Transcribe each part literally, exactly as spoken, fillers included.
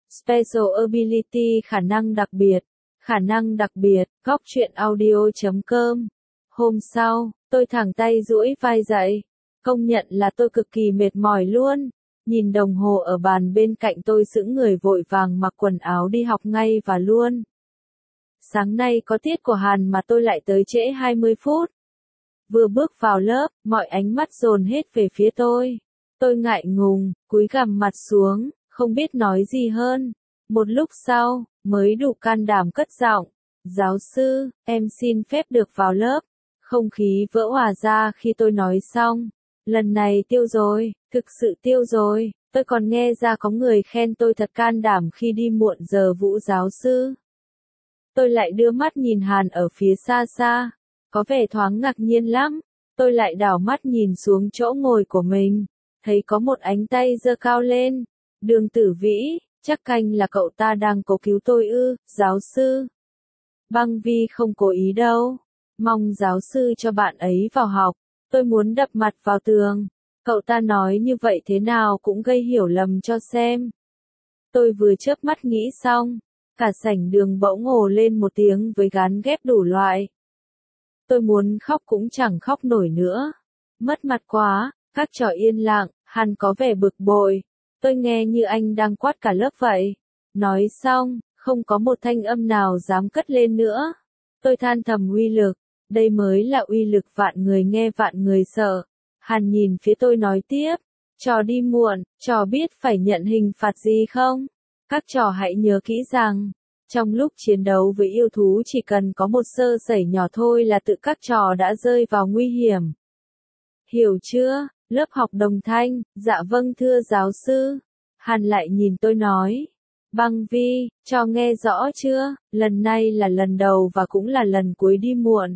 Special ability khả năng đặc biệt. Khả năng đặc biệt, góc truyện audio chấm com. Hôm sau, tôi thẳng tay duỗi vai dậy. Công nhận là tôi cực kỳ mệt mỏi luôn. Nhìn đồng hồ ở bàn bên cạnh tôi sững người vội vàng mặc quần áo đi học ngay và luôn. Sáng nay có tiết của Hàn mà tôi lại tới trễ hai mươi phút. Vừa bước vào lớp, mọi ánh mắt dồn hết về phía tôi. Tôi ngại ngùng, cúi gằm mặt xuống, không biết nói gì hơn. Một lúc sau, mới đủ can đảm cất giọng. Giáo sư, em xin phép được vào lớp. Không khí vỡ òa ra khi tôi nói xong. Lần này tiêu rồi, thực sự tiêu rồi. Tôi còn nghe ra có người khen tôi thật can đảm khi đi muộn giờ vũ giáo sư. Tôi lại đưa mắt nhìn Hàn ở phía xa xa. Có vẻ thoáng ngạc nhiên lắm. Tôi lại đảo mắt nhìn xuống chỗ ngồi của mình. Thấy có một ánh tay giơ cao lên. Đường Tử Vĩ, chắc canh là cậu ta đang cố cứu tôi ư, giáo sư. Băng Vi không cố ý đâu. Mong giáo sư cho bạn ấy vào học. Tôi muốn đập mặt vào tường. Cậu ta nói như vậy thế nào cũng gây hiểu lầm cho xem. Tôi vừa chớp mắt nghĩ xong. Cả sảnh đường bỗng ồ lên một tiếng với gán ghép đủ loại. Tôi muốn khóc cũng chẳng khóc nổi nữa. Mất mặt quá, các trò yên lặng, Hàn có vẻ bực bội. Tôi nghe như anh đang quát cả lớp vậy. Nói xong, không có một thanh âm nào dám cất lên nữa. Tôi than thầm uy lực, đây mới là uy lực vạn người nghe vạn người sợ. Hàn nhìn phía tôi nói tiếp, trò đi muộn, trò biết phải nhận hình phạt gì không? Các trò hãy nhớ kỹ rằng, trong lúc chiến đấu với yêu thú chỉ cần có một sơ sẩy nhỏ thôi là tự các trò đã rơi vào nguy hiểm. Hiểu chưa? Lớp học đồng thanh, dạ vâng thưa giáo sư. Hàn lại nhìn tôi nói. Băng Vi, cho nghe rõ chưa, lần này là lần đầu và cũng là lần cuối đi muộn.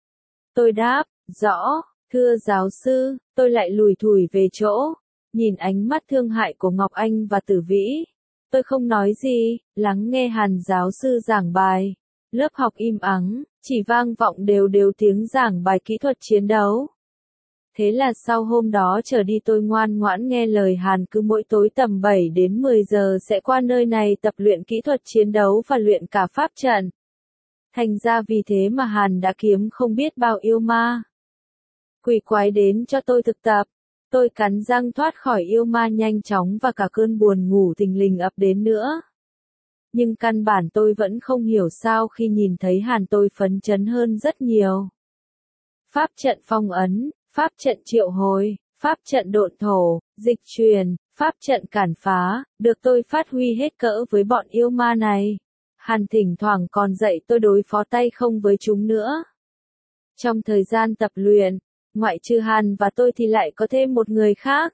Tôi đáp, rõ, thưa giáo sư, tôi lại lùi thủi về chỗ, nhìn ánh mắt thương hại của Ngọc Anh và Tử Vĩ. Tôi không nói gì, lắng nghe Hàn giáo sư giảng bài. Lớp học im ắng, chỉ vang vọng đều đều tiếng giảng bài kỹ thuật chiến đấu. Thế là sau hôm đó trở đi tôi ngoan ngoãn nghe lời Hàn, cứ mỗi tối tầm bảy đến mười giờ sẽ qua nơi này tập luyện kỹ thuật chiến đấu và luyện cả pháp trận. Thành ra vì thế mà Hàn đã kiếm không biết bao yêu ma quỷ quái đến cho tôi thực tập. Tôi cắn răng thoát khỏi yêu ma nhanh chóng và cả cơn buồn ngủ thình lình ập đến nữa. Nhưng căn bản tôi vẫn không hiểu sao khi nhìn thấy Hàn tôi phấn chấn hơn rất nhiều. Pháp trận phong ấn, pháp trận triệu hồi, pháp trận độn thổ, dịch truyền, pháp trận cản phá, được tôi phát huy hết cỡ với bọn yêu ma này. Hàn thỉnh thoảng còn dạy tôi đối phó tay không với chúng nữa. Trong thời gian tập luyện, ngoại trừ Hàn và tôi thì lại có thêm một người khác.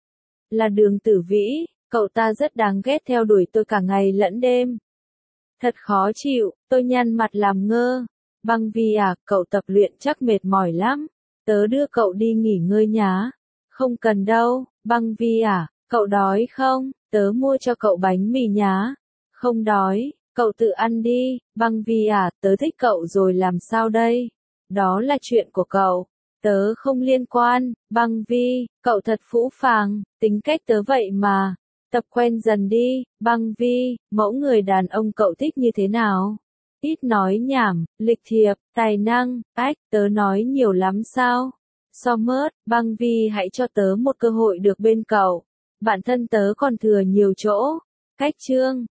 Là Đường Tử Vĩ, cậu ta rất đáng ghét theo đuổi tôi cả ngày lẫn đêm. Thật khó chịu, tôi nhăn mặt làm ngơ. Băng Vi à, cậu tập luyện chắc mệt mỏi lắm. Tớ đưa cậu đi nghỉ ngơi nhá. Không cần đâu, Băng Vi à, cậu đói không? Tớ mua cho cậu bánh mì nhá. Không đói, cậu tự ăn đi. Băng Vi à, tớ thích cậu rồi làm sao đây? Đó là chuyện của cậu. Tớ không liên quan. Băng Vi, cậu thật phũ phàng, tính cách tớ vậy mà. Tập quen dần đi. Băng Vi, mẫu người đàn ông cậu thích như thế nào? Ít nói nhảm, lịch thiệp, tài năng, ách, tớ nói nhiều lắm sao? Sommer, Băng Vi hãy cho tớ một cơ hội được bên cậu. Bản thân tớ còn thừa nhiều chỗ. Cách chương